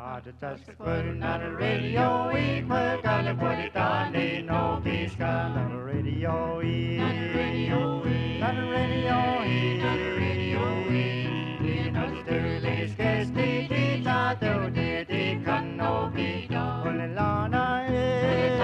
the task putting on the radio, we put on the put it on the no peace on the radio, on the radio, on the radio, on the radio, in the sterling case, the tato, the can no be done. Only Lana is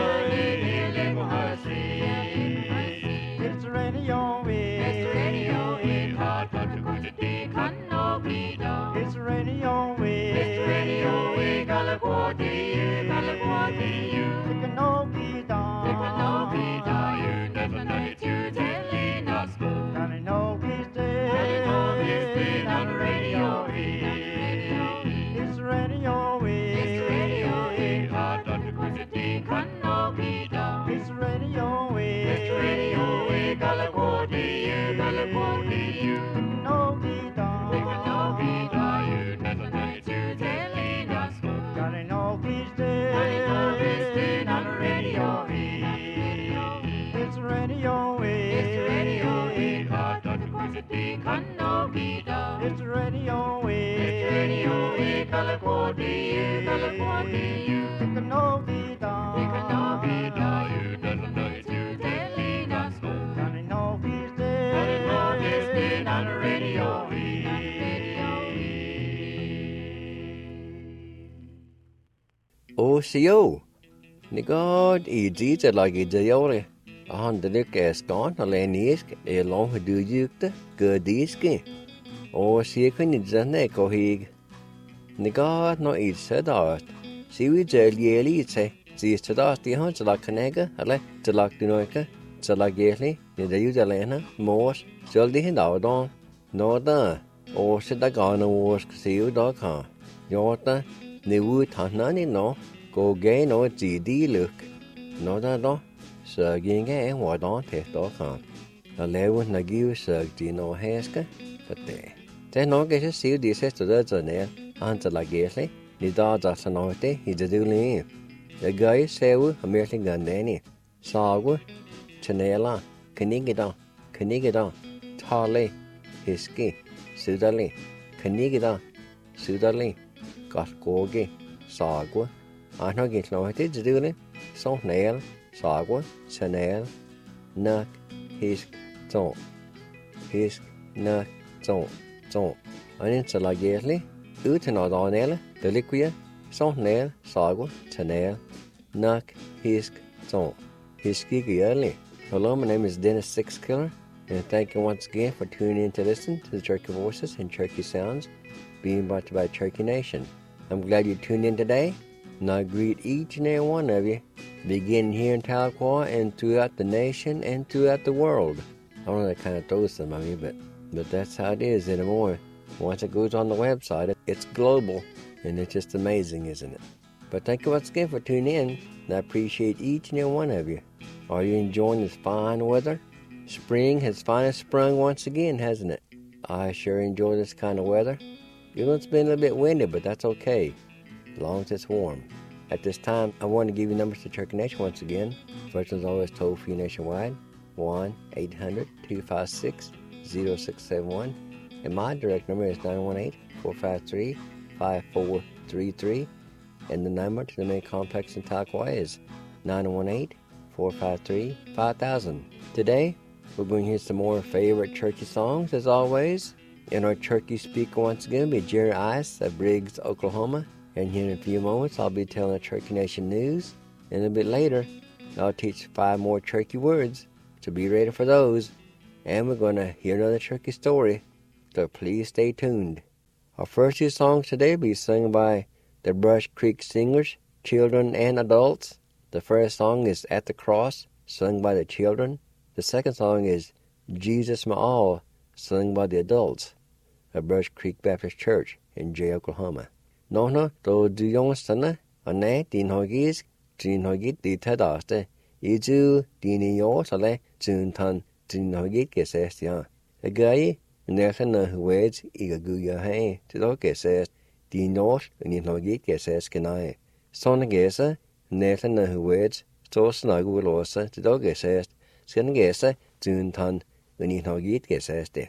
it's radio, it's radio, it's hard to go to the can no be done. It's radio, it's radio, we California, you can no be done. It can no be done. You never know it, you telling us go. And I know he's dead. On the radio, it's radio, it's radio, it's hard to go to the can no be done. It's radio, we California, you can no be done. It can no be done. You never know it, you telling us go. And I know he's dead. On the radio, it's radio, it's radio, it's hard to go to the can no be done. It's radio, California, you can no be done. It can no be done. You never know it, you telling us go. And I know he's dead. And I know he's dead on the radio. OCO. Nigod idita like diore. On the look as gone, a lanisk, a long do you the good diski. Or see a quinny echo hig. Nigod no eat said art. See we jelly say, see to dust the hunch like Canega, a le to like the noika, to like gately, in the Udalena, Morse, Jolly and out on. No da, or should I go on a wars see you dog huh? Yorta, the wood tanani no. Go gain or GD look. No da no. Sir ging and what on test dog huh? A level Nagu Sir Gino Haska, but there. Then no get to see this to the nail, until like gately. The dogs are sanote, he's a doing. The guy say, American gun Danny. Sawa, Chanela, Canigidon, Tarley, Hiski, Sudali, Canigidon, Sudali, got Gorgi, Sagwa. I know get loaded, doing so nail, Sagwa, Chanel, Nuck, Hisk, Ton, Hisk, Nuck, Ton. I didn't like gately. Uten og danele, deliquia, sonel, sagwa, tanel, nuck, hisk, ton. Hiskigi early. Hello, my name is Dennis Sixkiller, and thank you once again for tuning in to listen to the Cherokee Voices and Cherokee Sounds being brought to you by Cherokee Nation. I'm glad you tuned in today, and I greet each and every one of you, beginning here in Tahlequah and throughout the nation and throughout the world. I don't know, that kind of throws some of you, but that's how it is anymore. Once it goes on the website, it's global, and it's just amazing, isn't it? But thank you once again for tuning in, and I appreciate each and every one of you. Are you enjoying this fine weather? Spring has finally sprung once again, hasn't it? I sure enjoy this kind of weather. You know, it's been a little bit windy, but that's okay, as long as it's warm. At this time, I want to give you numbers to Cherokee Nation once again. First one's always toll-free nationwide, 1-800-256-0671. And my direct number is 918-453-5433. And the number to the main complex in Tahlequah is 918-453-5000. Today, we're going to hear some more favorite Cherokee songs, as always. And our Cherokee speaker once again will be Jerry Ice of Briggs, Oklahoma. And here in a few moments, I'll be telling the Cherokee Nation news. And a bit later, I'll teach 5 more Cherokee words, so be ready for those. And we're going to hear another Cherokee story. So please stay tuned. Our first 2 songs today will be sung by the Brush Creek Singers, children and adults. The first song is At the Cross, sung by the children. The second song is Jesus My All, sung by the adults of Brush Creek Baptist Church in Jay, Oklahoma. No, to do yon sana, ane, din hogis, din hogit di tadaste, izu, din yo sale, zun tan, din hogit gesestia. A guy, Nerchen words igaguya hay, to look at says, the north and in hogit gesses canai. Son gesa, Nerchen words, so snug will also to dog gesses, skin gesa, zun tan, when in hogit gesses de.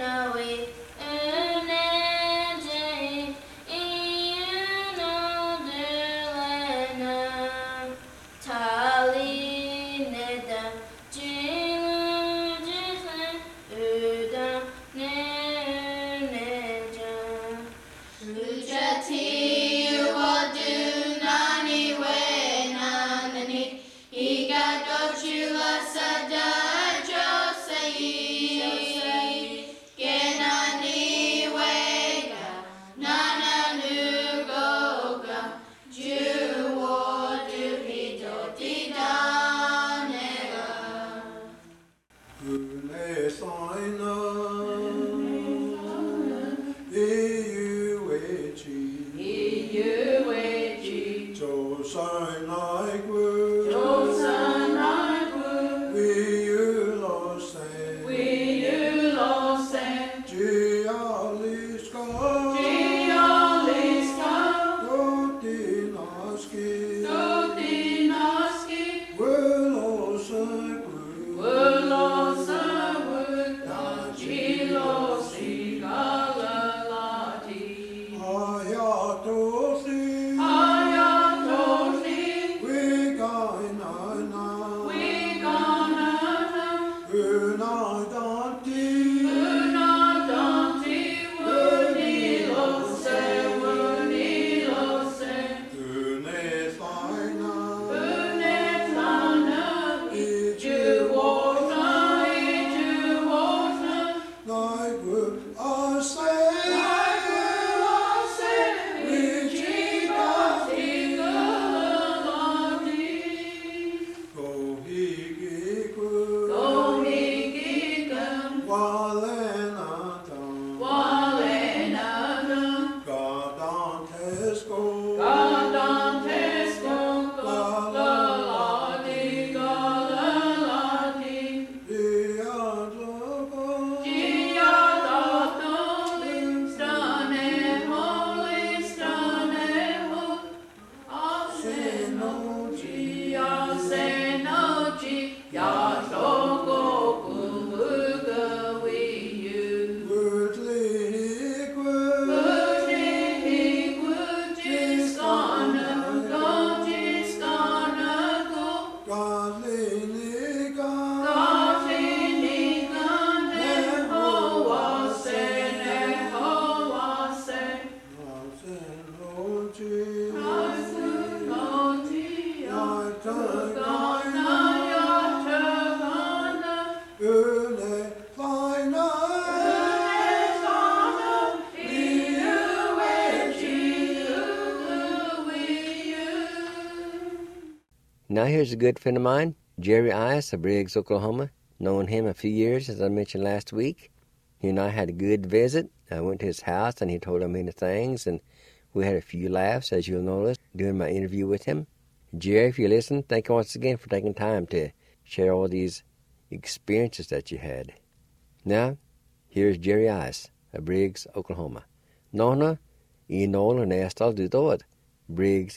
Now here's a good friend of mine, Jerry Ice of Briggs, Oklahoma. Known him a few years, as I mentioned last week. He and I had a good visit. I went to his house, and he told me many things, and we had a few laughs, as you'll notice, during my interview with him. Jerry, if you listen, thank you once again for taking time to share all these experiences that you had. Now, here's Jerry Ice of Briggs, Oklahoma. Nona, Nolan Astal Dudod, Briggs,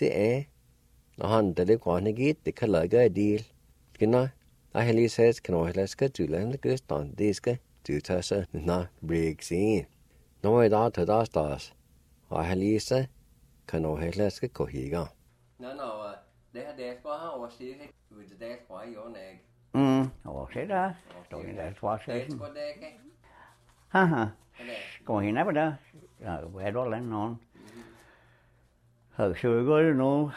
Han dele kwana git de kalaga deal. Kina, I heli says can I let's get to land the ghost on diska to tassa na Briggs in. No I da to da stars. I heli say can I let's get kohiga. No, they had that for how was she with that why your neck. Ủa thế đó, tôi đã qua xe. That's what they Ha. Còn hiện nay bây giờ, về đó là non. Hồi xưa có nó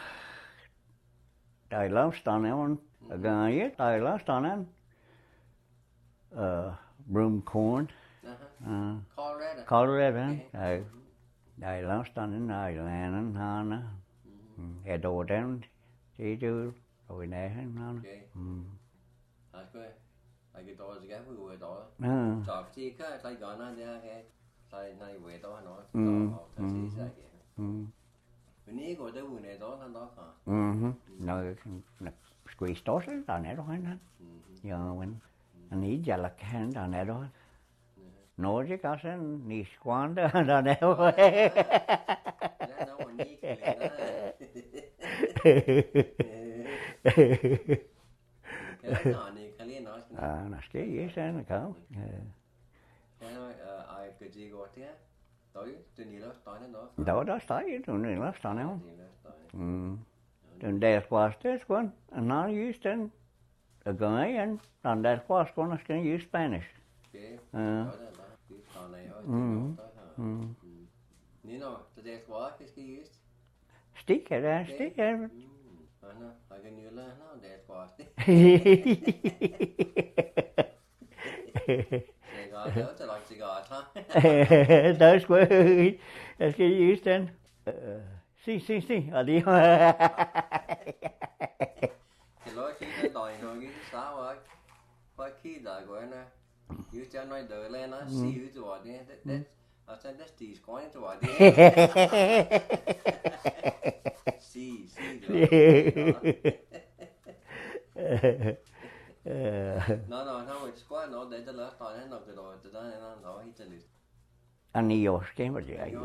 Tài lắm stan on, gần nhất tài lắm stan on. Broomcorn. Colorado. Tài lắm stan in Ireland and Hana. Edo down, chỉ chứ rồi nè nó. I get those again, we were all. So, see, I got on there, I wait on all. When you go there, we need all and all. No, squeeze toss it on it, you know, when I need you like hand on it. No, you can't need squander on it. Nó cái gì sao nó không? cái gì gọi thế tới từ nhiều lớp tới nó đó tới tụi này lớp tao nó nhiều lớp tới tụi đẹp quá tết quá nó used in a guy and tụi đẹp quá nó can use Spanish cái đó là cái tao này thôi tới hả như nào từ đẹp quá cái use stick it stick it nó cái như là nó đẹp quá That's where that's get used in. Sí, adiós. Thì nói khi cái đòi nói cái sao vậy? Phải khi đòi của anh như cho nói đợi lên nó xíu cho đi, đấy, ở trên đất thì có những cho đi. Xí. No, it's quite no. They just left on it. No, cái đồ từ đó nó hít chân được. Anh yêu cái mà gì vậy?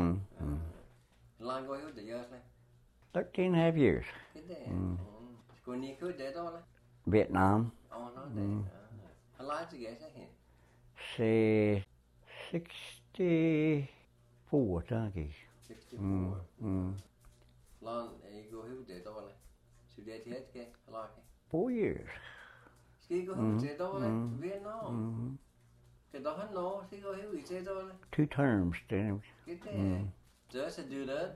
Lang coi hút được chưa? 13.5 years. Cái đấy. Cô ní cứ để đó là. Vietnam. Nó đấy. How long did you get here? Say 64 ta kì. 64. Long, you go hút để đó là. So they hết cái long. 4 years. Ski go hút để đó là Vietnam. Cái đó hắn nó ski go hút để đó là. 2 terms. Cái đấy. Just to do that.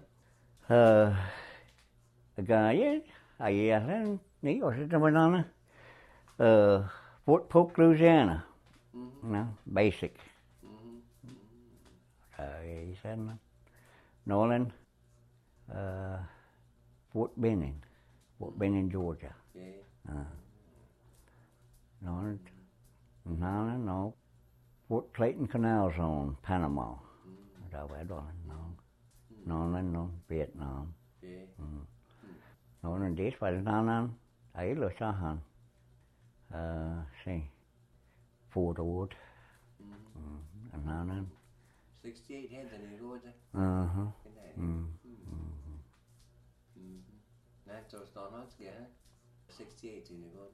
A guy, I nghĩ ở trong bên đó Fort Polk, Louisiana. No, basic. He said, Nolan, Fort Benning, Georgia. No, Fort Clayton Canal Zone, Panama. Đó vậy đó, no, Vietnam. Nó nên phải nó ấy là sao hả? Fort Wood. Nó 68 heads in the road. That's just on us, yeah. 68 in the road.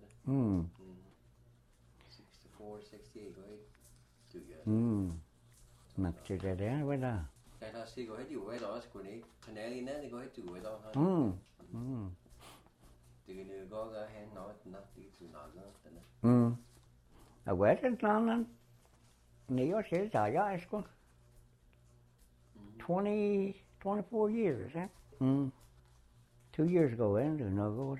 64, 68 go ahead. Together. Nặc chơi đấy với đó. Cái đó xí go ahead you way đó của này. Thành ra đi nè go ahead you way đó hả? Thì cái người có cái hand nói nó đi từ nào nữa. Ở quê trên nó nếu sẽ trả giá có 24 years, huh? 2 years ago, and no go.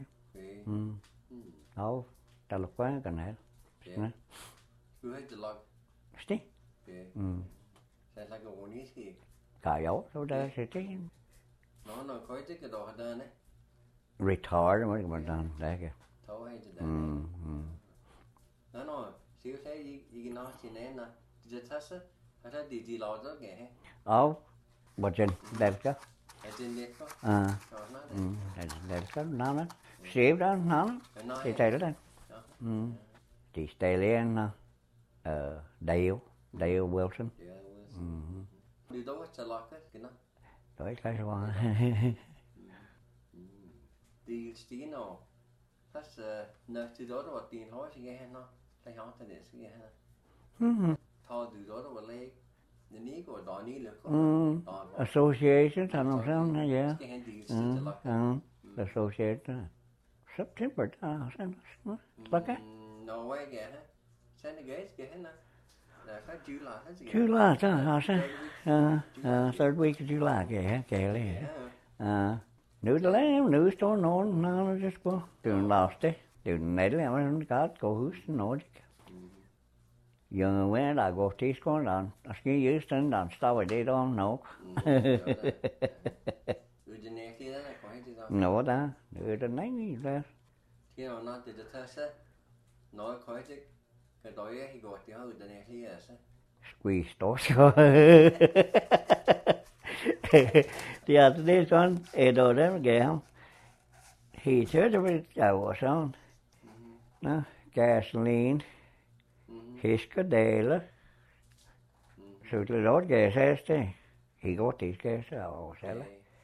Oh, ta lục quá cái này. Cứ hết từ lọc. Still. Sẽ là cái one is kì. Cả yếu, đâu đó sẽ tí. Nó coi tích cái đồ hạt đàn đấy. Retard mới mà đàn đấy kìa. Thấu hay từ đàn. Nó xíu thấy gì nó chỉ nên là just test it. Hay là đi lo đó kìa. Oh, but then that's go. Trên đẹp có. That's go. Nó xíu đó nó. Thì chạy đó. Thì stay lên Dale Wilson. Đi đâu cho lọt cái nó. Đấy cái sao. Đi tí nào. That's nơi từ đó đó tiền hỏi gì nghe nó. Thấy hỏi thế này gì nghe. Thọ từ đó đó lấy. Ní của đó ní lực. Association thằng nào sao nó vậy? Association. September đó sao nó. Bắt á. No way kìa. Sao nó ghé kìa nó. July sao third week of July kìa lấy. Nữ đó lấy nữ số nó just go từ last đấy. Từ này là nó có cô hút nó đấy. Giờ when I go to school down, I ski used and down stop with it on no. No đó, nữ đó lấy gì đó. Khi nào nó từ từ sao? Nói khỏi chứ. Cái tối ấy gọi thì họ từ này thì sao? Squeeze đó. Thì ở đây con đồ đó kìa không? Thì chơi cho biết chào sao? Nó gasoline. Hiska dela. Så till råd gas det. He går till gas och sälja.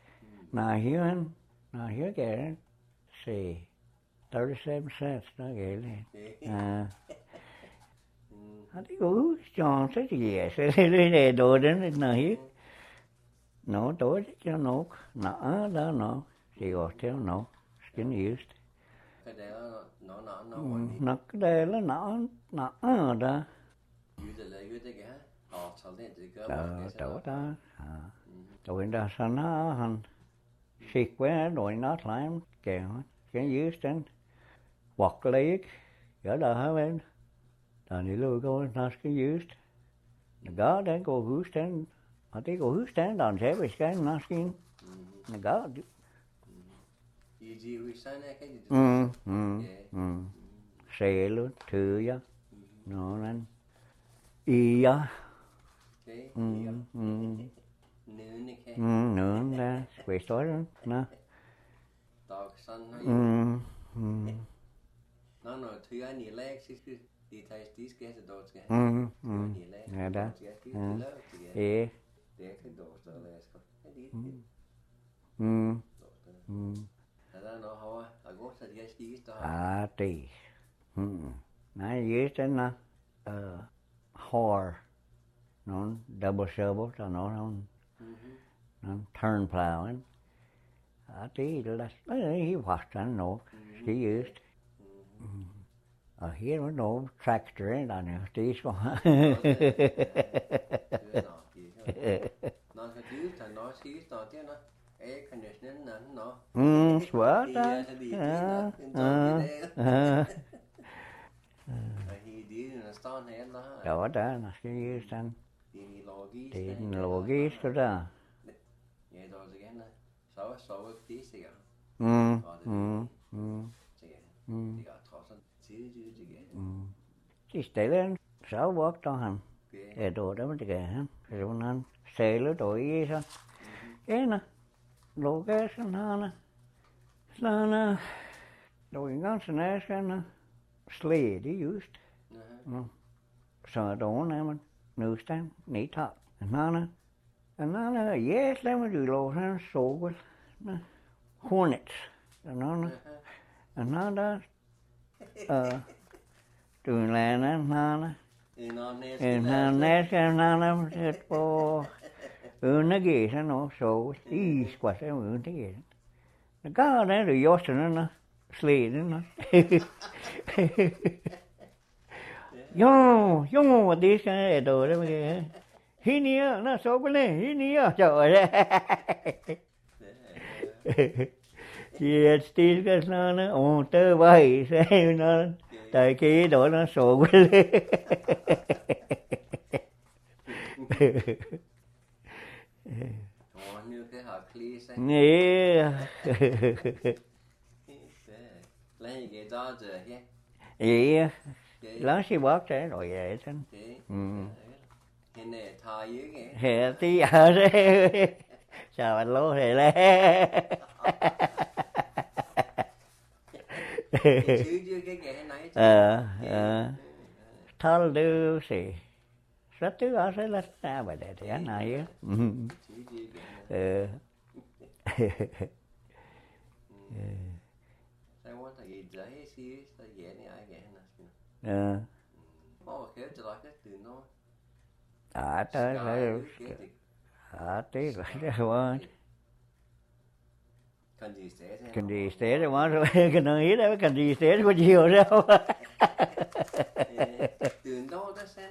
När hyr gas say 37 cents då gäller. Hadi go John said yes. They do it no here. No, do it no. No, no. She goes tell no. Skin used. Cái đấy nó Nó cái đây là nó đó. Dưới cái hả? Sau này thì cơ Chỗ đó. Tụi đó sao nó hành xịt quá đội nó lại kèo cái dưới trên hoặc lấy ở đó hả bên là đi lui coi nó cái dưới đó đến cô hướng trên họ thấy cô hướng trên đòn sẽ bị cái nó skin đó gì sáng nay cái gì xe luôn thứ đó nó nên y á nữa ra quay tối đó nó tao săn nó nói thứ anh nhỉ lẽ chứ đi thay tí cái đồ cái nghe đó để cái đồ rồi là cái đi ra nó hoa à gốc sẽ cái gì đó tì nãy dưới trên nó whore nó double shovel cho nó turn plow and tí là he washed and no he used here nó no tractor and on there tí có nó cái thứ thằng nó xí nó thế nó air conditioning nó sweat thì đi nó start này nó đó nó cái sang thì logis đó đó vậy rồi cái nó sáu tí gì cả thì cả thọ sân chứ chỉ để lên sáu bớt cho hành để đồ đó mới kể rồi nó xe lứa đội gì sao cái nè đồ cái sao nó đội ngon sao nó sled used so đồ này mình nữ sang nỉ thọ nó yes lấy mà rồi lô nó số quá nó hornets nó đó trường là nó nét nó po nó ghê sao nó số ý quả sao nó ghê nó có đấy rồi gió nó sled nó yo đi cái đồ đó mà hi nia nó số cái này hi nia trời ơi chị Steve cái nó tơ bay sao nó tại cái đồ nó số cái này như cái hạt clear nè lấy cái đó rồi nhé vậy lớn xí bớt thế rồi vậy thế cái này thay dưới cái hè tí ở đây chào anh lố thì lẽ chứ cái này thal đưa xì rất thứ ở sẽ là ra bài để thế này á sao muốn thằng gì dễ xí sao dễ này ai ghé nè ô kéo cho lại cái từ nó tới rồi tí rồi đó cần gì xé rồi mà rồi cái nó nghĩ đấy cần gì xé có nhiều đâu từ đâu đó xem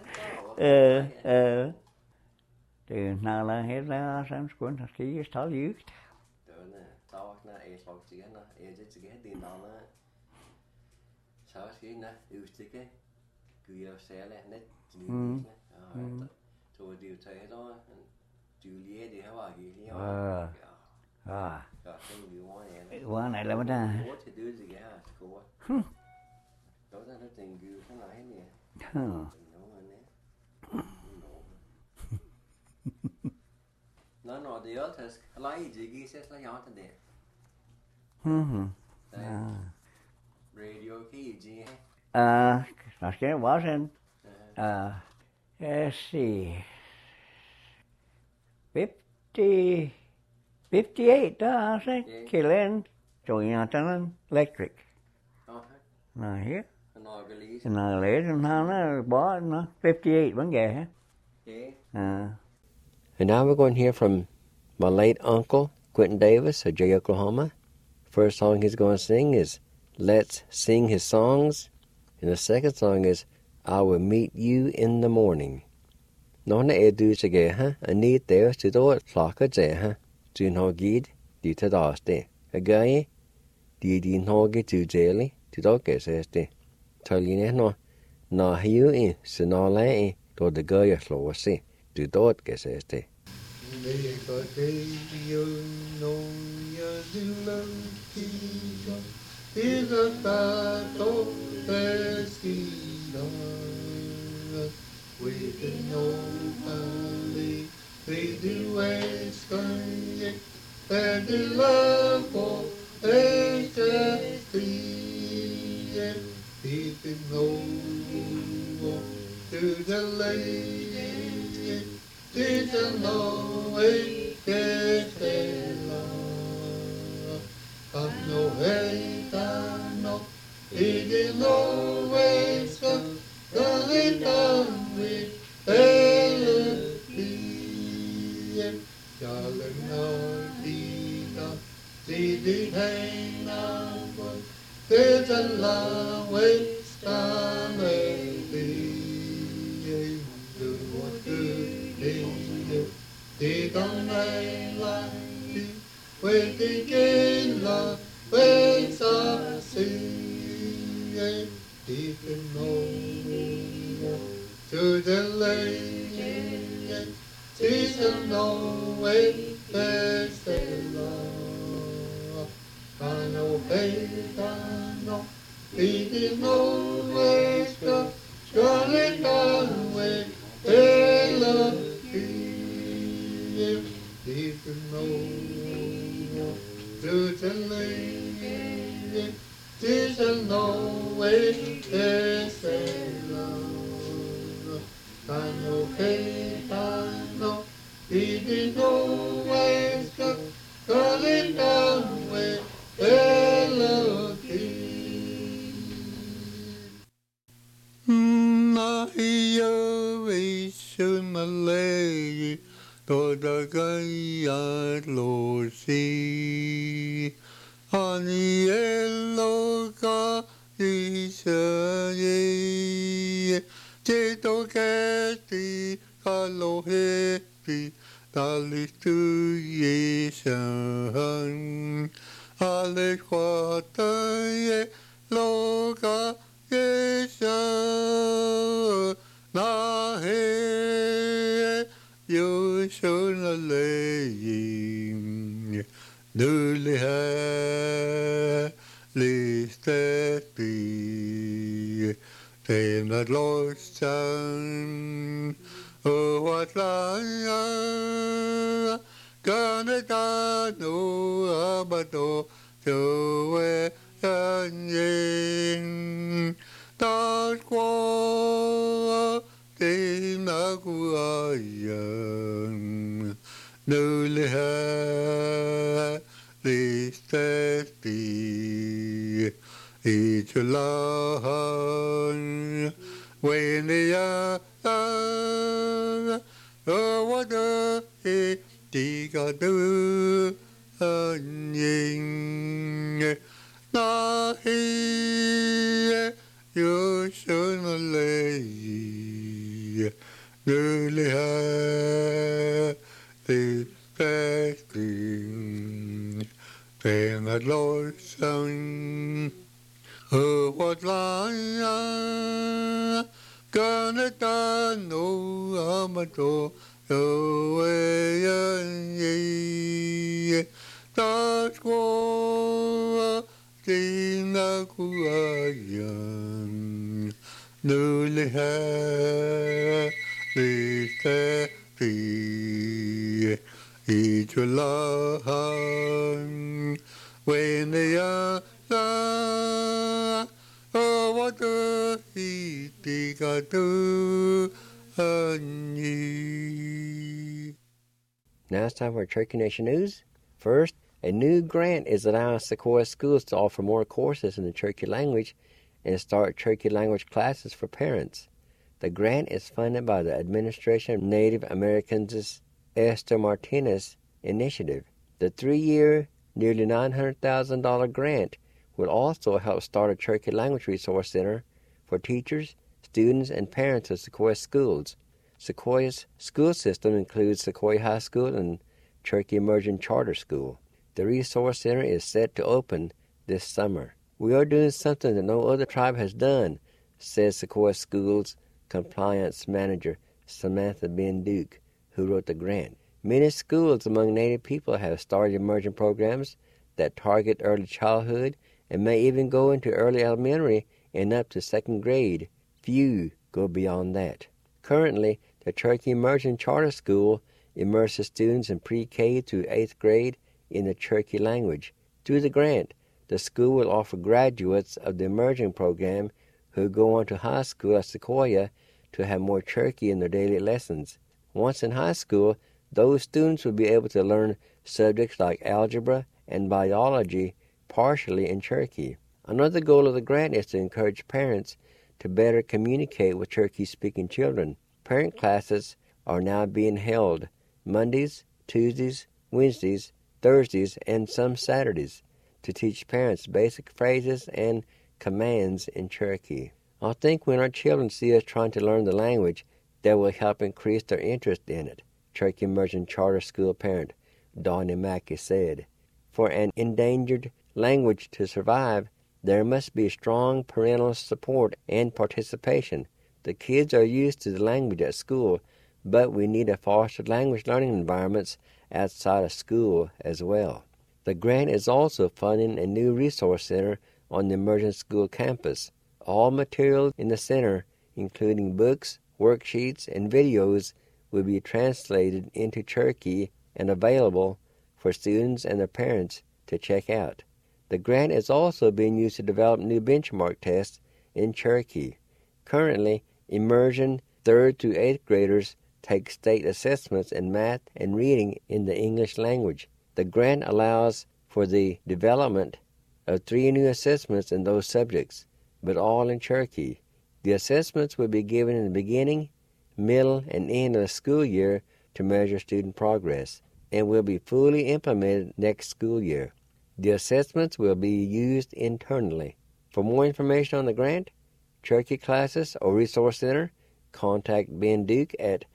từ nào là hết là xem cuốn thật kỹ tháo dữ sau na sau chỉ cái nó chỉ cái tiền đó nó sau khi na yêu chỉ cái cứ yêu xe lên net rồi điều thấy đó Julia thì họ bảo gì đi quá này là ta thì đưa gì cái cô đó là nó tình yêu cái này nè nó nói đi ở thế lấy gì cái sẽ là nhỏ thế đấy radio cái gì nó sẽ bỏ lên let's see 58 đó sẽ khi lên rồi nhà cho nó electric này here Nó lẽ nó bỏ nó 58 vẫn ghê hả? And now we're going to hear from my late uncle, Quentin Davis of Jay, Oklahoma. First song he's going to sing is Let's Sing His Songs. And the second song is I Will Meet You in the Morning. Nó nè du sẽ ghé ha, anh đi tới sự đó lạc cái dễ ha, chứ nó ghi đi tới đó sẽ, cái gai đi nó cái chữ dễ li, thì đó cái sẽ sẽ, thay vì nè nó hiểu in, sự nó lại in, đó để gai ở lỗ sẽ, từ đó cái sẽ sẽ. We can know only they do waste and the love for HST. We can know to the lady, to the Lord, I know, hey, I know, it is always come. Darling, come with melody. Darling, see the pain of one. There's a long way down do what good is. They don't like you. When they get love, when some see. Deep in to the lake, sees the Norway, there's the love. I know, faith, I know, it is always God, surely gone with melody. Deep in to the lake, sees the Norway, there's the love. I know, faith, I know, it is always God, calling down with melody. I hear a Malay, to the guy Lord see. On the yellow car, is a Tito Catty, Carlo Happy, Dolly to ye son. Alle quarter, ye, loca, yes, na he, you should lay. Nully ha, listed Tame that lost son, oh what lie, gonna no abato, to a yen, that qua, tame that guayan, nully ha, listed each alone when they are what he got do na he you should lay really have the fasting and that Lord son. Oh, what lie, gonna no amato, oh, that's what Tina Kuayan, newly had this happy, each love when they are. Oh, what do he do? Now it's time for Cherokee Nation News. First, a new grant is allowing Sequoia schools to offer more courses in the Cherokee language, and start Cherokee language classes for parents. The grant is funded by the Administration of Native Americans' Esther Martinez Initiative. The 3-year, nearly $900,000 grant will also help start a Cherokee Language Resource Center for teachers, students, and parents of Sequoia schools. Sequoia's school system includes Sequoia High School and Cherokee Immersion Charter School. The Resource Center is set to open this summer. We are doing something that no other tribe has done, says Sequoia Schools Compliance Manager Samantha Ben Duke, who wrote the grant. Many schools among Native people have started immersion programs that target early childhood and may even go into early elementary and up to second grade. Few go beyond that. Currently, the Cherokee Immersion Charter School immerses students in pre-K through 8th grade in the Cherokee language. Through the grant, the school will offer graduates of the immersion program who go on to high school at Sequoia to have more Cherokee in their daily lessons. Once in high school, those students will be able to learn subjects like algebra and biology partially in Cherokee. Another goal of the grant is to encourage parents to better communicate with Cherokee-speaking children. Parent classes are now being held Mondays, Tuesdays, Wednesdays, Thursdays, and some Saturdays to teach parents basic phrases and commands in Cherokee. I think when our children see us trying to learn the language, that will help increase their interest in it, Cherokee Immersion Charter School parent Donnie Mackey said. For an endangered language to survive, there must be strong parental support and participation. The kids are used to the language at school, but we need to foster language learning environments outside of school as well. The grant is also funding a new resource center on the Immersion School campus. All materials in the center, including books, worksheets, and videos, will be translated into Cherokee and available for students and their parents to check out. The grant is also being used to develop new benchmark tests in Cherokee. Currently, immersion 3rd through 8th graders take state assessments in math and reading in the English language. The grant allows for the development of 3 new assessments in those subjects, but all in Cherokee. The assessments will be given in the beginning, middle, and end of the school year to measure student progress, and will be fully implemented next school year. The assessments will be used internally. For more information on the grant, Cherokee classes, or Resource Center, contact Ben Duke at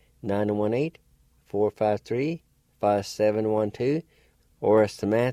918-453-5712 or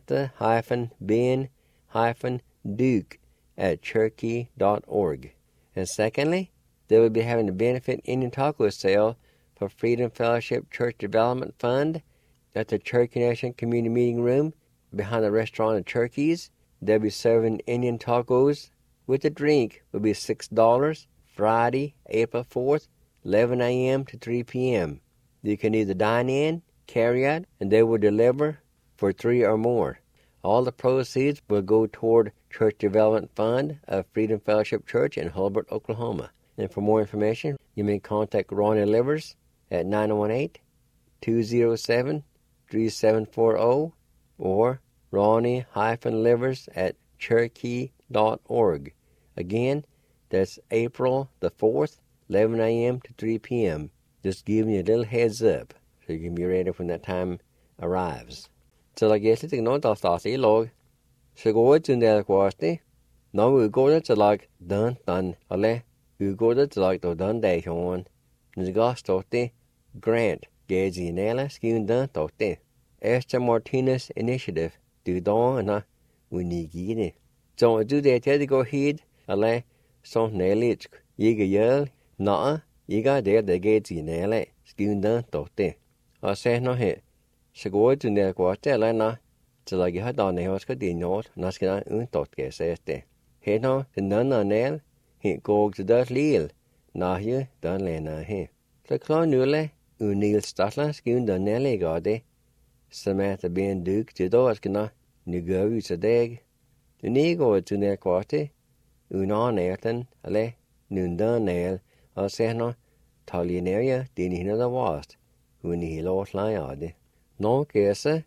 Samantha-Ben-Duke at Cherokee.org. And secondly, they will be having a benefit Indian taco sale for Freedom Fellowship Church Development Fund at the Cherokee Nation Community Meeting Room behind the restaurant at Cherokee. They'll be serving Indian tacos with a drink will be $6, Friday, April 4th, 11 a.m. to 3 p.m. You can either dine in, carry out, and they will deliver for 3 or more. All the proceeds will go toward Church Development Fund of Freedom Fellowship Church in Hulbert, Oklahoma. And for more information, you may contact Ronnie Livers at 918-207-3740 or Ronnie-Livers at Cherokee.org. Again, that's April the 4th, 11 a.m. to 3 p.m. Just giving you a little heads up so you can be ready when that time arrives. So I guess it's not all saucy log. So go to the quasti. Now we go to like done, ale. We go to like the done day on. The gostote grant. Gazi Nella skin done tote. Esther Martinez Initiative. Do don and we need it. So do they tell to go ahead, ale. So Nellich. Yiga yell. Nah, yiga there the gazi Nella skin done tote. I say no hit. Så går det ned kvart eller na til at jeg har ne skal det not når skal undtot ke sætte. Her nå den anden nel he går til det lille når jeg den lena he. Så klar nulle unil statla skal den nelle går det. Samantha Ben Duke til då skal na nu går vi til dag. Nu går til ned kvart unan erten eller nu den nel og så nå talineria din hinner der vast. Hun i lort leje Nå kese,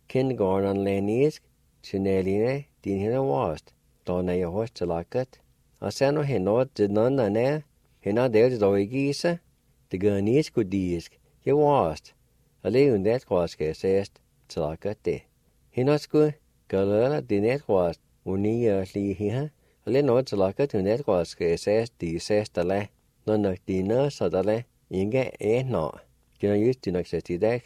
kindergarten lenisk, tjeneline, din hinne vast, da jeg hørte laket. Og så nu hende til nogen der nær. Hende der dog ikke gise. Det gør nisk og disk. Jeg varst. Og leve netgråd skal sæst til at gøre det. Hende skulle gøre det netgråd. Og nye lige her. Og lidt noget til at gøre det netgråd skal sæst de sæst der lag. Når nok de nødser der lag. Ikke en år. Det er just det nok sæst i dag.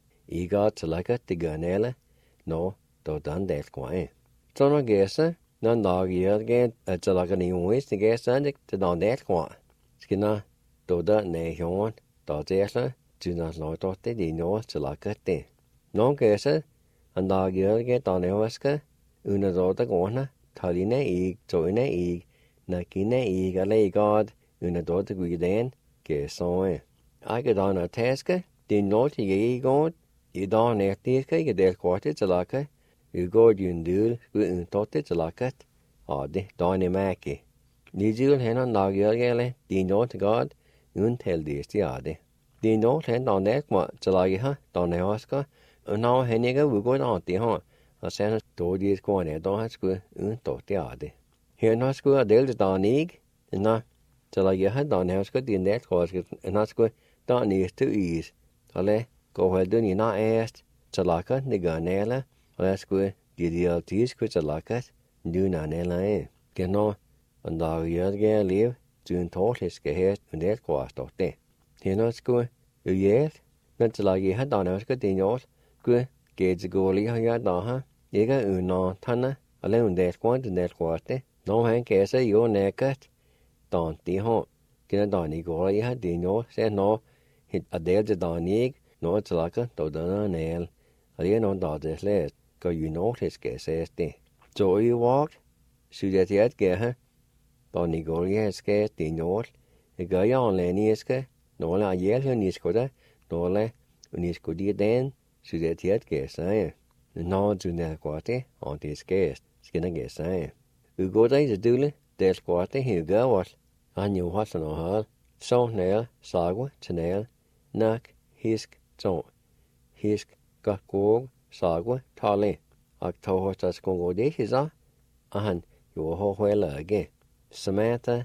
I går til at gøre det gør næle. Når der den der går af. Så når gæse. Når dag gjør det at til at gøre det uvis. Det gæse ikke til den der går. Skal der næhjorden. Der der til at lade det de når til at gøre det. Når gæse. En dag gjør det der nævaske. Under der gående. Talina ikke. Tøjna ikke. Nakina ikke. Eller ikke godt. Under der går den. Gæse. Ikke der når taske. Det er noget ikke godt. I dag nægtiske ikke del kortet til at gøre. Vi går jo en del uden tårtet til at gøre. Og det der er mærke. Lige henne når gjør det. Det er noget godt. Uden til det stiger det. Det er noget henne der nægter til at gøre. Der nævaske. Og når han ikke vil gå der det her. Og så står de skåne der har skulle uden det er det. Her når skulle det der ikke. Når til at gøre der nævaske det nægter når skulle der næste is. Og lad gå helt den i når æst. Til at gøre det gør næle. Og lad skulle de altid skulle til at gøre. Nu når næle af. Genau. Og der gjør det liv. Du en tårlig skal have en nægter stå det. Her når skulle hjælp. Men til at gøre der nævaske det gjort. Gud, gæt til gå lige her der her. Ikke under tanne, og lave en del det. Når han kan sig jo nækket, dan det her. Kan dan ikke gå lige her, det jo, så når at del til dan ikke, når til lakke, dog den er næl. Og det er noget der det slet, går jo nok til skal sætte det. Så i vagt, så det er et gæhe, dan ikke går lige her skal det jo. Det gør jeg online ikke, når jeg hjælper en iskoda, når jeg en iskoda den. Så det er et gæst, når du nær går det, og det er skæst, skal der gæst. Vi går der i det døle, det går det her gør vores. Han jo har sådan noget. Så nær, sagde, til nær, nak, hisk, så. Hisk, godt gå, sagde, tale. Og tog hos der skulle gå det her så. Og han jo har heller ikke. Samantha,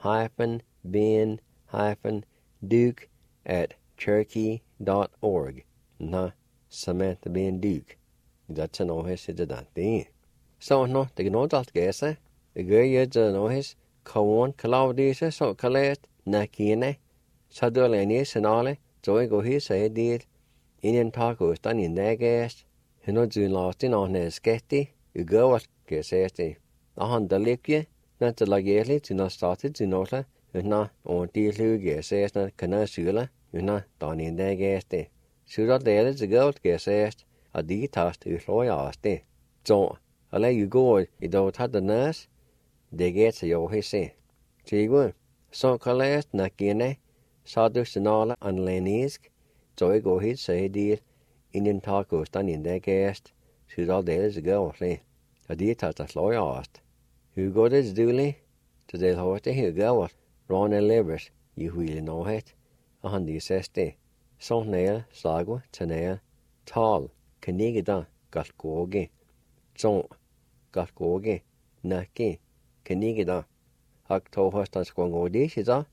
Duke at cherokee.org. Nå. Samantha Ben Duke. Det er noget her det der. Så nå, det er noget der skal sig. Det gør jeg det noget her. Kavan Claudius så kaldet nakine. Så der længe senale, så jeg går her så det. Inden tager stand i nægæst. Han har du lagt ind og skætti. Jeg gør hvad skal sige det. Og han der ligger, når det lager lidt til at starte til noget. Nå, og det lykker sig når kan jeg syle. Nå, der er en nægæst. Så der er det godt skal sæst, og de tast slår jeg også det. Så, og lad jeg gå i dag tager det næs, det gør sig jo hisse. Tigo, så kan læst nakine, så du signale anlænisk, så jeg går hit så det, inden tager stand i det gæst, så der er det godt se. Og de tast slår jeg også. Hur går det dårligt? Så det har det her godt. Ron Levers, i hvile noget, og han de sæs det. Så nær, sagde, til nær, tal, kan ikke da, godt gåge. Så, godt gåge, nakke, kan ikke da. Og tog hos der skulle gå det, så,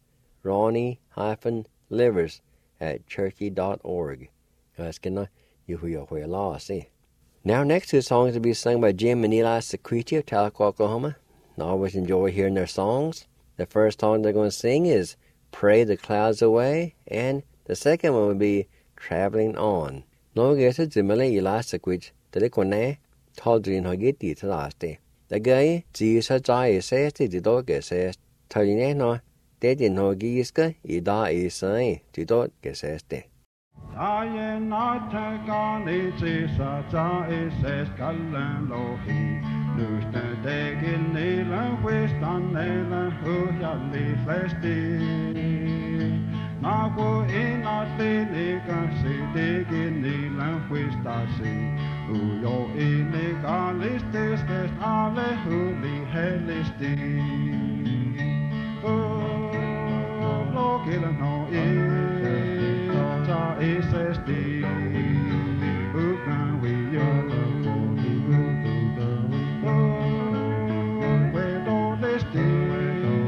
Ronnie-Livers at cherokee.org. Jeg skal nå, jeg hører se. Now, next two songs will be sung by Jim and Eli Secreti of Tahlequah, Oklahoma. I always enjoy hearing their songs. The first song they're going to sing is Pray the Clouds Away, and the second one will be Traveling On. Nå gæster til Mille i Lassequid, det er kun af, taldrin har gitt dit til laste. Det gør I så drej sæst til dog sæst. Taldrin nå, det din har giske, i dag I sag, til dog sæst det. Dagen natten i tisa i sæst kallen lohi. Løsne dækken nelen, hvistan nelen, højjallig flesti. Nago in at liga si degen nilan hvista si. Ujo iniga listis gest alle huli hellisti. Logilen no ta isesti. Ugan we yo. We don't listi.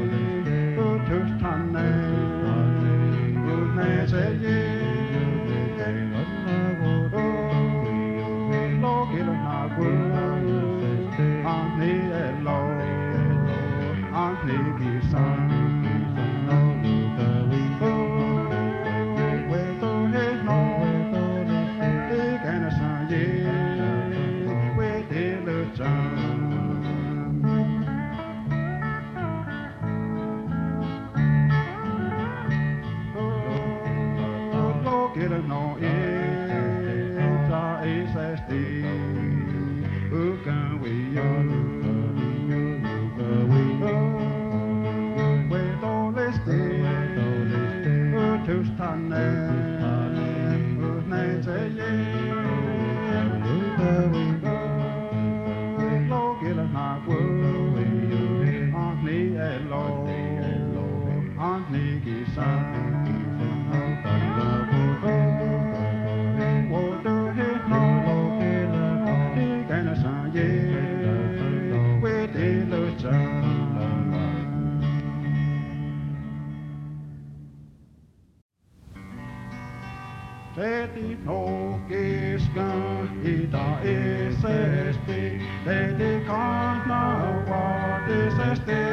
no kiskan ita isesti, teiti kanna vaatisesti.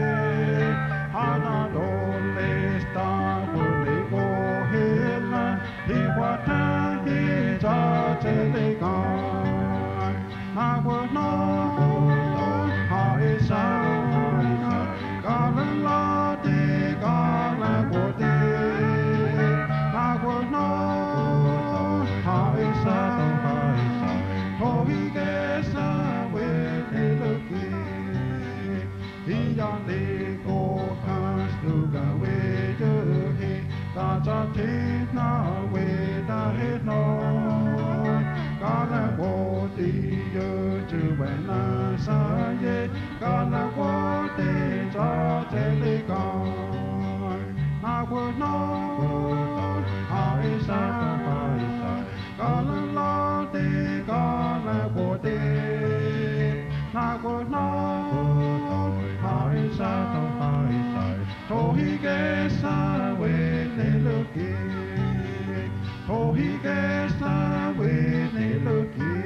Hana dollista kulli kohilla, hiwata hita telikan. I would know how it's Gala la di gala wote. I would know how it's Holy Gesa with Eloki. He go past Luga with you. That's a take now with a head no. Gala wote you to when I saw ye. Gala wote ta telegon. I would know how it's Gala la de gala wote. I would know how it's Tohi gesa with Eloki. Tohi gesa with Eloki.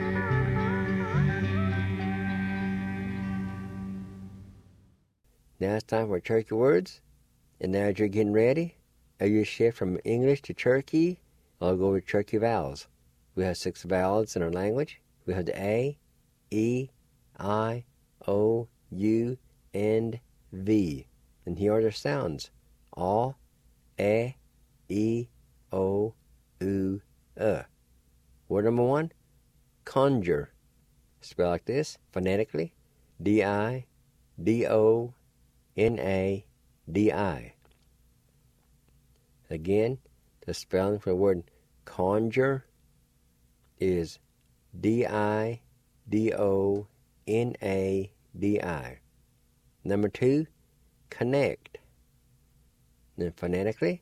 Now it's time for Cherokee words. And now as you're getting ready, as you shift from English to Cherokee, I'll go with Cherokee vowels. We have 6 vowels in our language. We have the A, E, I, O, U, and V. And here are their sounds. A, E, O, U, Word number 1, conjure. Spell like this, phonetically, D-I-D-O-N-A-D-I. Again, the spelling for the word conjure is D-I-D-O-N-A-D-I. Number 2, connect. Then phonetically,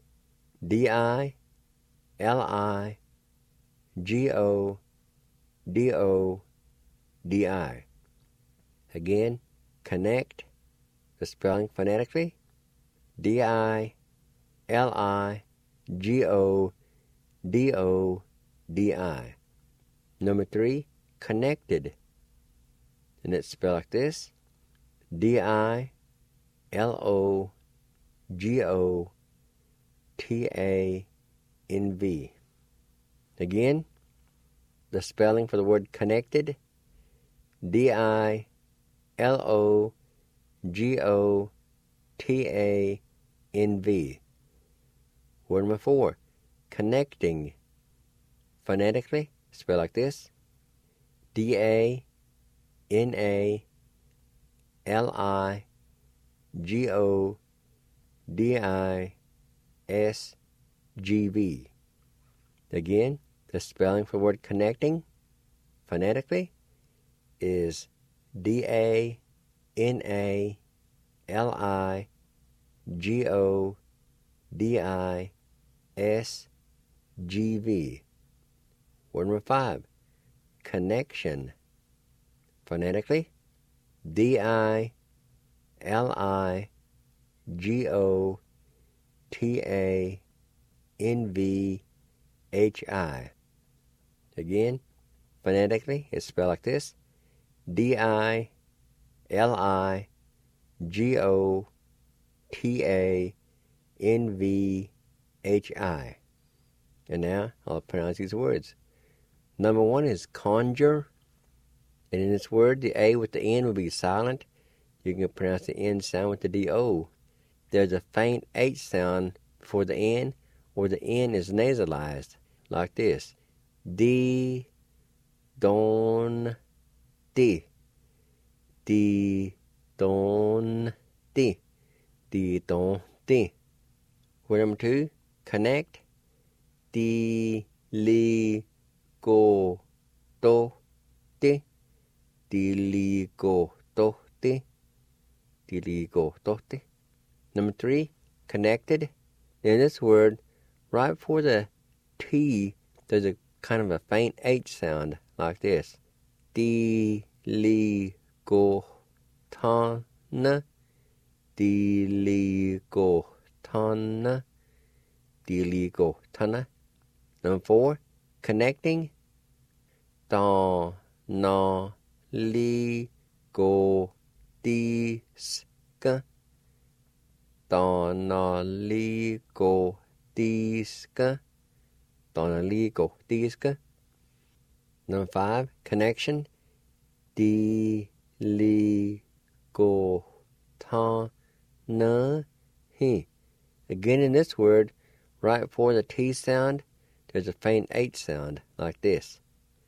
D-I-L-I-G-O-D-O-D-I. Again, connect. The spelling phonetically, D-I-L-I-G-O-D-O-D-I. Number 3, connected. And it's spelled like this, D-I-L-O-G-O-T-A-N-V. Again, the spelling for the word connected, D-I-L-O-G-O-T-A-N-V. Word number 4, connecting. Phonetically, spelled like this, D-A-N-A-L-I-G-O-D-I-S-G-V. Again, the spelling for the word connecting, phonetically, is D-A-N-A-L-I-G-O-D-I-S-G-V. Word number 5, connection. Phonetically, D-I-L-I-G-O-T-A-N-V-H-I. Again, phonetically, it's spelled like this, D-I-L-I-G-O-T-A-N-V-H-I. And now I'll pronounce these words. Number 1 is conjure. And in this word, the A with the N will be silent. You can pronounce the N sound with the D-O. There's a faint H sound before the N, or the N is nasalized, like this. D, don, D. D, don, D. D, don, D. Word number 2, connect. D, li, go, do, D. Diligotote. Diligotote. Number 3, connected. In this word, right before the T, there's a kind of a faint H sound, like this. Diligotana. Diligotana. Diligotana. Number 4, connecting. Ta na li go diska. Ta na li go diska. Ta na li go diska. Number 5, connection. Di li go ta na hi. Again in this word, right before the T sound, there's a faint H sound, like this.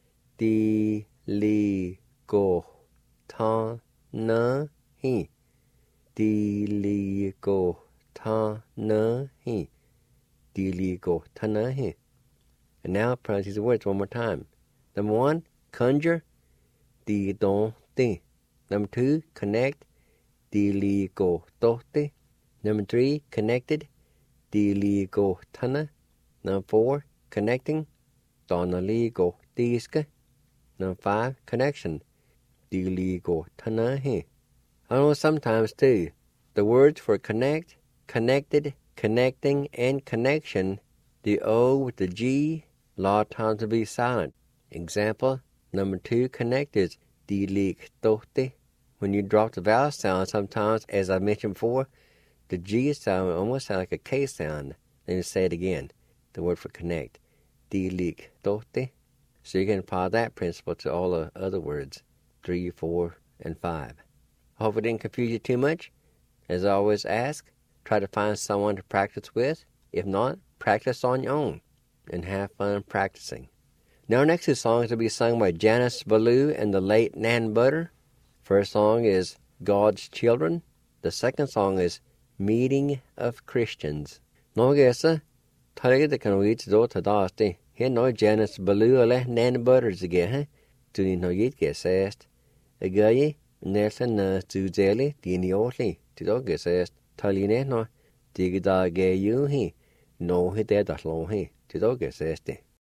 Di li go ta na hi. Di li go ta na hi. Di li go ta na hi. And now pronounce these words one more time. Number 1, conjure. Di don ti. Number 2, connect. Di li go to ti. Number 3, connected. Di li go tana. Number 4, connecting. Dona li go diska. Number 5, connection. Di li go tana hi. I know sometimes too, the words for connect, connected, connecting, and connection, the O with the G, a lot of times will be silent. Example, number 2, connect is di li to ti. When you drop the vowel sound, sometimes, as I mentioned before, the G sound will almost sound like a K sound. Then you say it again, the word for connect. Di li to ti. So you can apply that principle to all the other words, 3, 4, and 5. I hope it didn't confuse you too much. As I always ask, try to find someone to practice with. If not, practice on your own and have fun practicing. Now our next 2 songs will be sung by Janice Ballou and the late Nan Butter. First song is God's Children. The second song is Meeting of Christians. Nå gæsa, tager det kan vi til til dagste. Her nå Janice Ballou eller Nan Butter sige, he? Du ni nå gitt gæsast. Agaye, Nelson na tuzeli, dini årlig, til dog gæsast. Taline nå, digge da gæju he. Nå he det der slå he, til dog gæsast.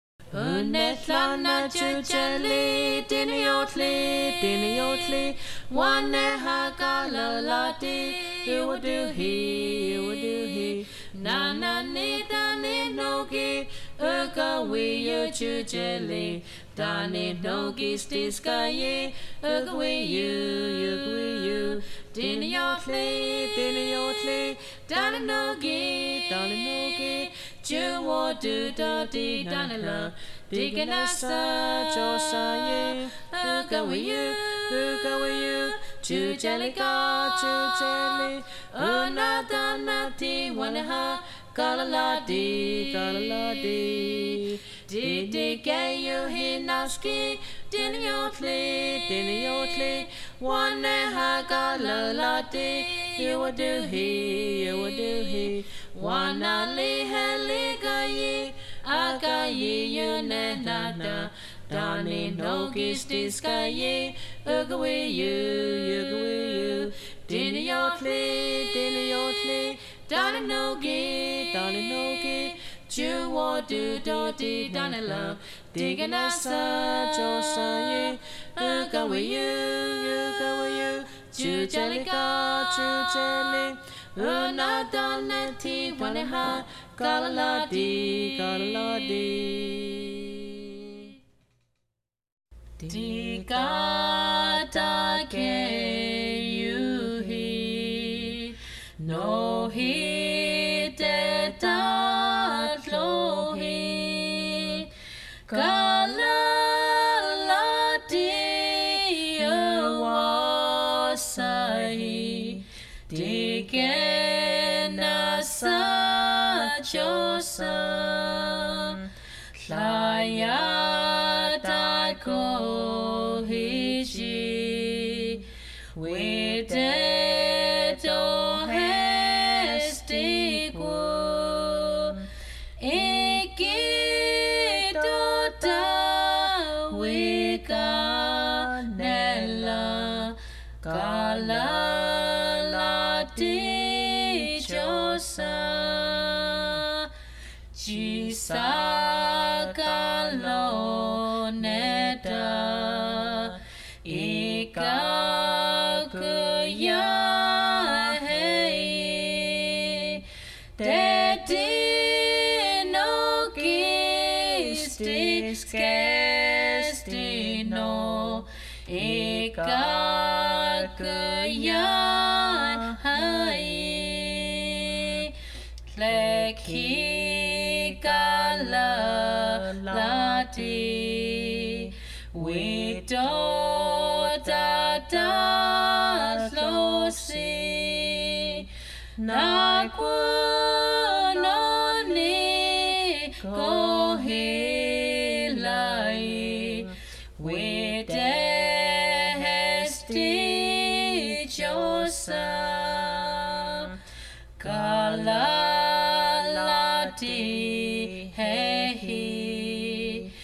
Unetlana chuchali, dini yotli, one hakalalati, you would do he. Nana nita nogi, ukawi you chuchali, dani nogi stiskaye, ukawi you, dini yotli, dani nogi, Juwo do da di danila, diganasa josaye, ukawi you, chujeli, unadanati wanaha, galaladi, didi gayu hinaski, dini waneha galaladi, you would do he, wanali heligayi, agayi yunenada, dani nogis diskayi, ugawi you, dini yotli, dani nogi, juwo do dodi danila, diganasa josaye, ugawi you, chujeli, unadanati waneha, galaladi. Digata ke yuhi, no hi te tatlohi, galaladi wasahi, digena sa josa, layata ko hiji, wite to hestiku, ikito ta wikanela, galalati josa, jisakalo neta, ikakuya hei, teti no kistis Ekakayan hai Leki kala lati Wito tata slosi Nakunoni kohilai Wite hesti josa Kalalati hehi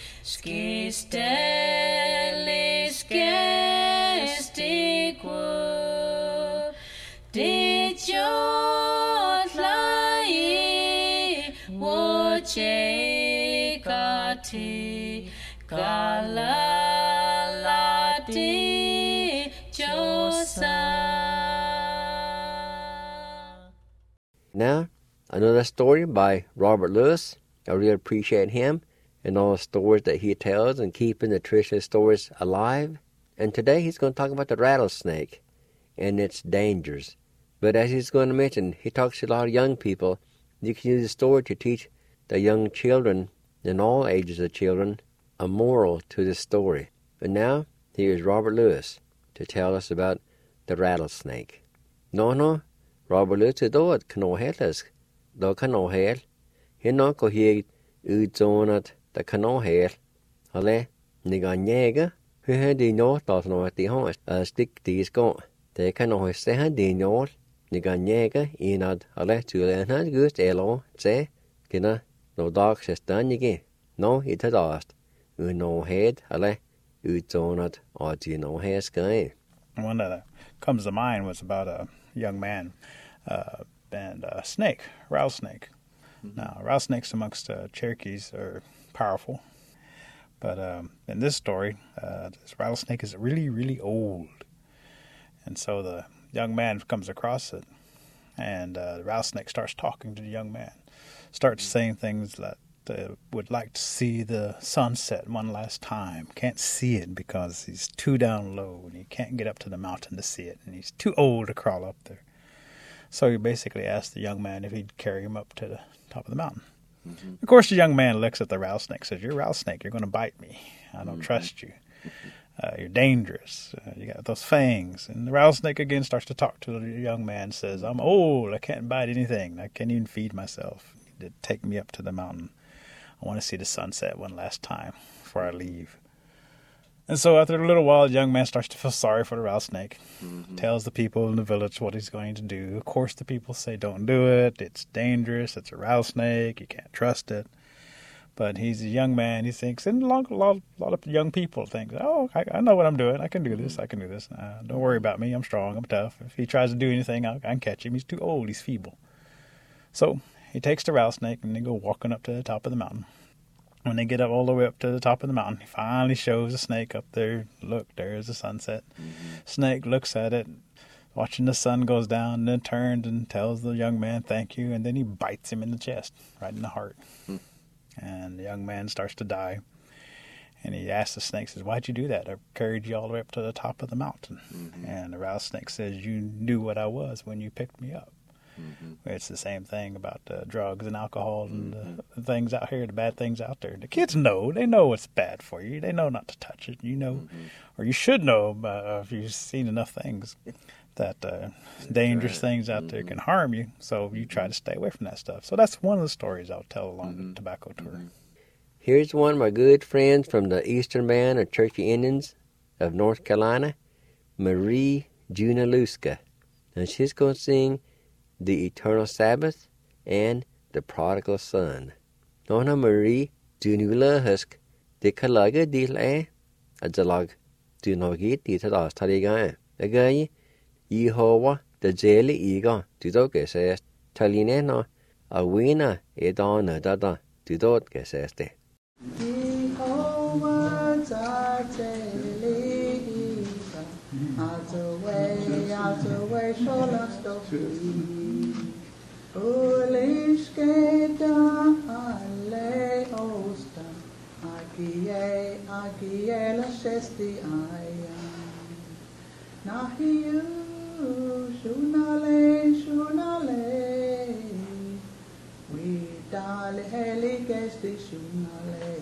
Skistelis gestiqua Dijotlai wochekati Kalalati josa. Now, another story by Robert Lewis. I really appreciate him and all the stories that he tells and keeping the traditional stories alive. And today he's going to talk about the rattlesnake and its dangers. But as he's going to mention, he talks to a lot of young people. You can use the story to teach the young children and all ages of children a moral to this story. But now, here's Robert Lewis to tell us about the rattlesnake. No, Robert Lewis is do it canohelas. Do canohel. He no ko he udonat the canohel. Ale, niganyega. Who had the north of north the horse, stick these go. They canohe se had the north. Niganyega inad ale to learn good elo, say, kina, no dog says done again. No, it had asked. No head, ale, udonat, or do you know hair sky? One that comes to mind was about a young man and a snake, rattlesnake. Now, rattlesnakes amongst Cherokees are powerful. But in this story, this rattlesnake is really, really old. And so the young man comes across it, and the rattlesnake starts talking to the young man, starts saying things that would like to see the sunset one last time. Can't see it because he's too down low, and he can't get up to the mountain to see it, and he's too old to crawl up there. So he basically asked the young man if he'd carry him up to the top of the mountain. Mm-hmm. Of course, the young man looks at the rattlesnake and says, "You're a rattlesnake. You're going to bite me. I don't trust you. You're dangerous. You got those fangs." And the rattlesnake again starts to talk to the young man and says, "I'm old. I can't bite anything. I can't even feed myself. You need to take me up to the mountain. I want to see the sunset one last time before I leave." And so after a little while, the young man starts to feel sorry for the rattlesnake. Tells the people in the village what he's going to do. Of course, the people say, "Don't do it. It's dangerous. It's a rattlesnake. You can't trust it." But he's a young man. He thinks, and a lot of young people think, "Oh, I know what I'm doing. I can do this. I can do this. Don't worry about me. I'm strong. I'm tough. If he tries to do anything, I can catch him. He's too old. He's feeble." So he takes the rattlesnake and they go walking up to the top of the mountain. When they get up all the way up to the top of the mountain, he finally shows the snake up there. Look, there's the sunset. Snake looks at it, watching the sun goes down, and then turns and tells the young man thank you, and then he bites him in the chest, right in the heart. And the young man starts to die. And he asks the snake, says, "Why'd you do that? I carried you all the way up to the top of the mountain." And the rattlesnake says, "You knew what I was when you picked me up." It's the same thing about drugs and alcohol and the things out here, the bad things out there. The kids know. They know what's bad for you. They know not to touch it. You know, or you should know if you've seen enough things that dangerous things out there can harm you. So you try to stay away from that stuff. So that's one of the stories I'll tell along the tobacco tour. Here's one of my good friends from the Eastern Band of Cherokee Indians of North Carolina, Marie Junaluska. And she's going to sing The Eternal Sabbath and The Prodigal Son. Nona Marie Junalusk, de Kalaga Dile, a Jalag, do no get the Tadas Taliga. A guy, Yehovah, the Jelly Ega, to dog says, Talineno, a winner, a donna, dada, to dog says. Jehovah's our daily Ega, out the way, show us the free. Ulishkeda ale osta, agie la shesti aya. Nahiu, Shunale, Shunale, we dale heli gesti Shunale.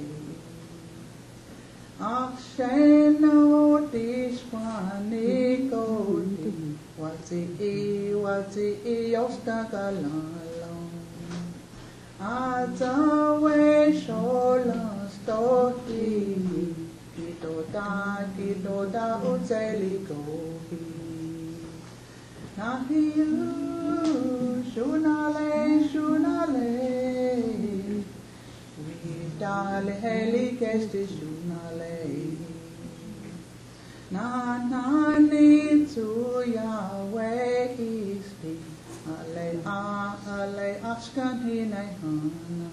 Aksheno dishwani kodi, wati yosta galalong. Azawe shola stoti, Kitoda utseli gohi. Nahiu, Shunale, we dale heli gesti Shunale. Nani tu Yahweh histi, ale ashkan hinay hana.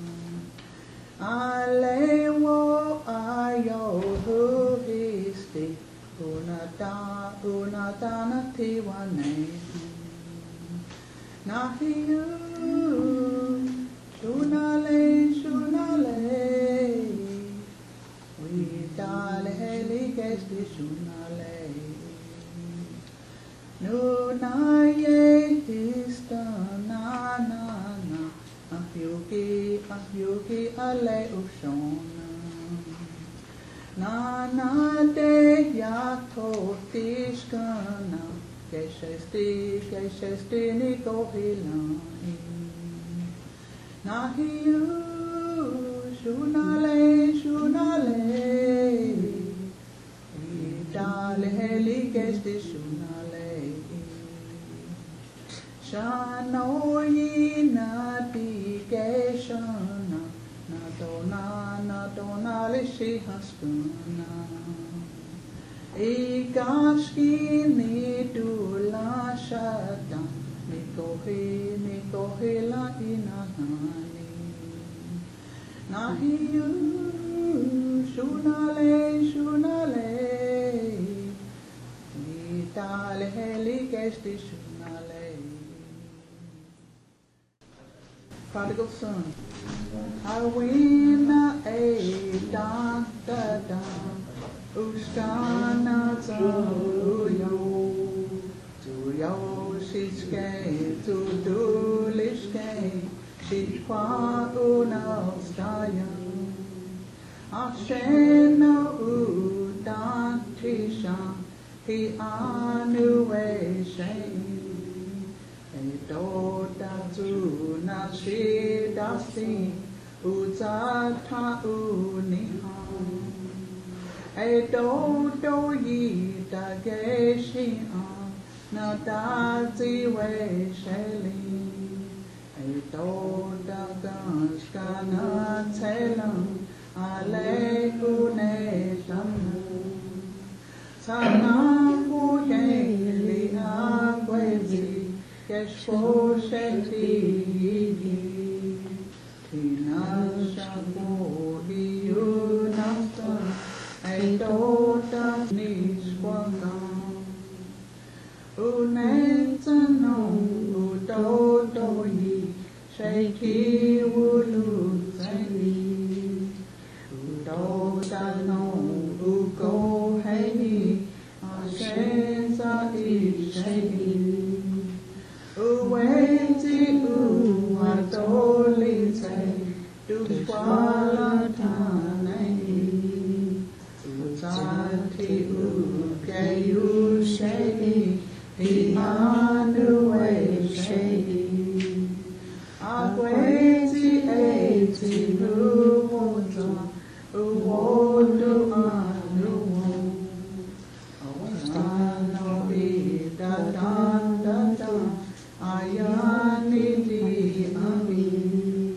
Ale wo ayo hu histi, unata tiwane. Nahiu, Shunale, we dale heli gesti Shunale. Nuna ye hista na, ahyuki ale ushona. Na de yato tishkana, keshesti nikohilani. Nahiu, Shunale, we dale heli gesti Shunale. Shanoyi nati geshana, Nadona lishi haskuna. Igashki nidula shata, Nikohi la inahani. Nahiu, Shunale, Vitale heli gesti Shunale. Prodigal son. Awina e da, Uskana to shitske, to dulishke, shitwa unalstaya. Ashena udan trisha, he anuwe shame. Edoda tu nashidasti, uzata uniham. Edodo yida geshiam, nadazi we sheli. Edoda ganskana telam, alekune shamu. Tanaku yeli agwezi, Keshpo sheti, Tinashapo iyunasta, Edota nishwagam. Unetano udodoyi, Sheki wulu zeli. Udodano ugo hei, Ashenza ishei. Uwezi uwadolite, Duswalatane. Utati ugeyu shei, Hianuwe shei. Agwezi eti nuwoza, Uwodu anuwo. Awano ida da, Ayani di ami.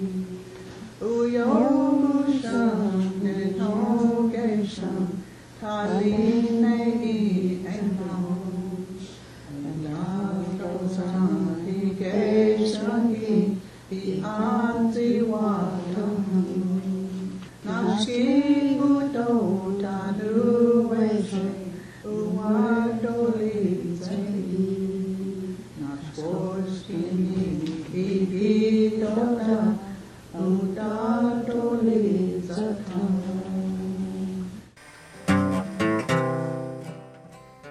Uyosha netogesha, Taline I eno. Ladosa higesha hi anti watamu. Nashi udo tanu weshe, uwadoli zeli. Idota, Udadoli Zatam.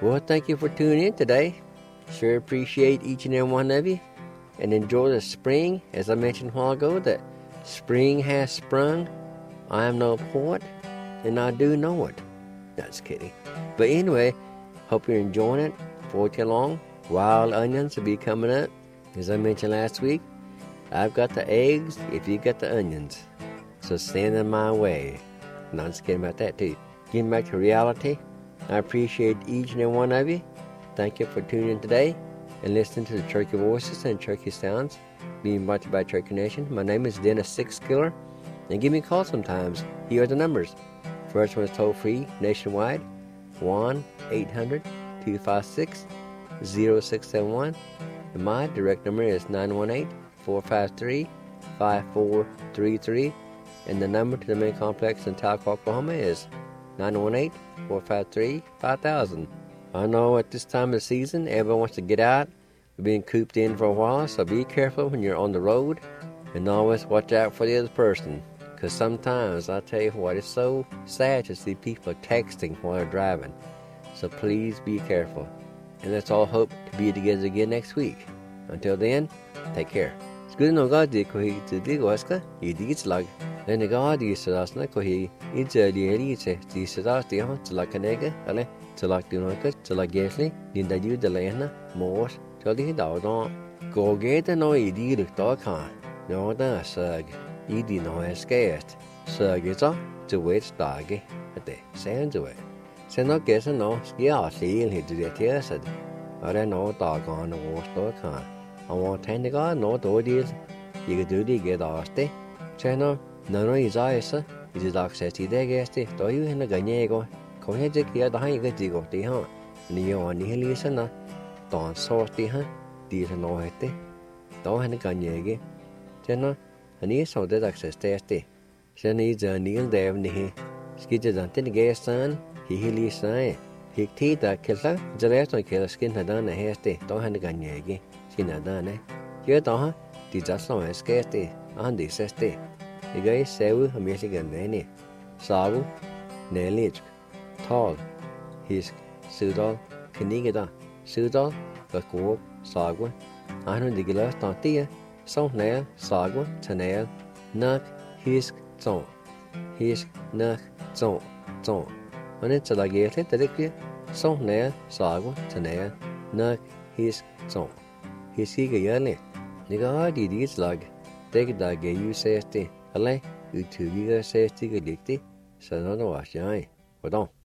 Well, thank you for tuning in today. Sure appreciate each and every one of you. And enjoy the spring. As I mentioned a while ago, that spring has sprung. I am no poet, and I do know it. Just kidding. But anyway, hope you're enjoying it. Before too long, wild onions will be coming up. As I mentioned last week, I've got the eggs if you got the onions. So send them my way. Not just kidding about that too. Getting back to reality, I appreciate each and every one of you. Thank you for tuning in today and listening to the Cherokee Voices and Cherokee Sounds being brought to you by Cherokee Nation. My name is Dennis Sixskiller, and give me a call sometimes. Here are the numbers. First one is toll free nationwide, 1-800-256-0671. And my direct number is 918-453-5433. And the number to the main complex in Talcott, Oklahoma is 918-453-5000. I know at this time of the season, everyone wants to get out. We've been cooped in for a while, so be careful when you're on the road. And always watch out for the other person. Because sometimes, I tell you what, it's so sad to see people texting while they're driving. So please be careful. And let's all hope to be together again next week. Until then, take care. Good no God di ko hi to di waska I di slag. Then the God di sadas na ko hi I di ri se di sadas di ha to la kanega ale to la do no ka to la gesli din da you de lena more to di da do go get no I di ru to ka no da sag I di no escast sag is to wait stage at the sand away. Se no guess no skia see hi to the tiasad. Are no dog on the war to ka. I want to go no do deals. You could do the get asked. Channel, no is ice. It is access to the guest. Do you in the Ganyego? Cohesive here the high get go the hunt. Neo and the listener. Don't sort the hunt. Deal no hate. Don't have the Ganyegi. Channel, and he saw that access testy. Send is a Neil Devney. Skitted until the guest son. He listen. He teeth that killer. The rest of killer skin had done a hasty. Don't have the Ganyegi. Dane. Here don't the just no escape on the seste. The guy several American Danny. Sabu, Nellich, Tall, Hisk, Sudol, Kenigada, Sudol, Baco, Sagwa, I know the glass don't dear, so nail, Sagwa, Tanel, Nuck, Hisk, Zone, Hisk, Nuck, Zone, Zone. When it's a like it, so nail, Sagwa, Tanel, Nuck, Hisk, Zone. Hiski gayane. Niga di di slag. Take the gay you safety. Ale, you two giga safety gadicti. Sanano was yai. Hold on.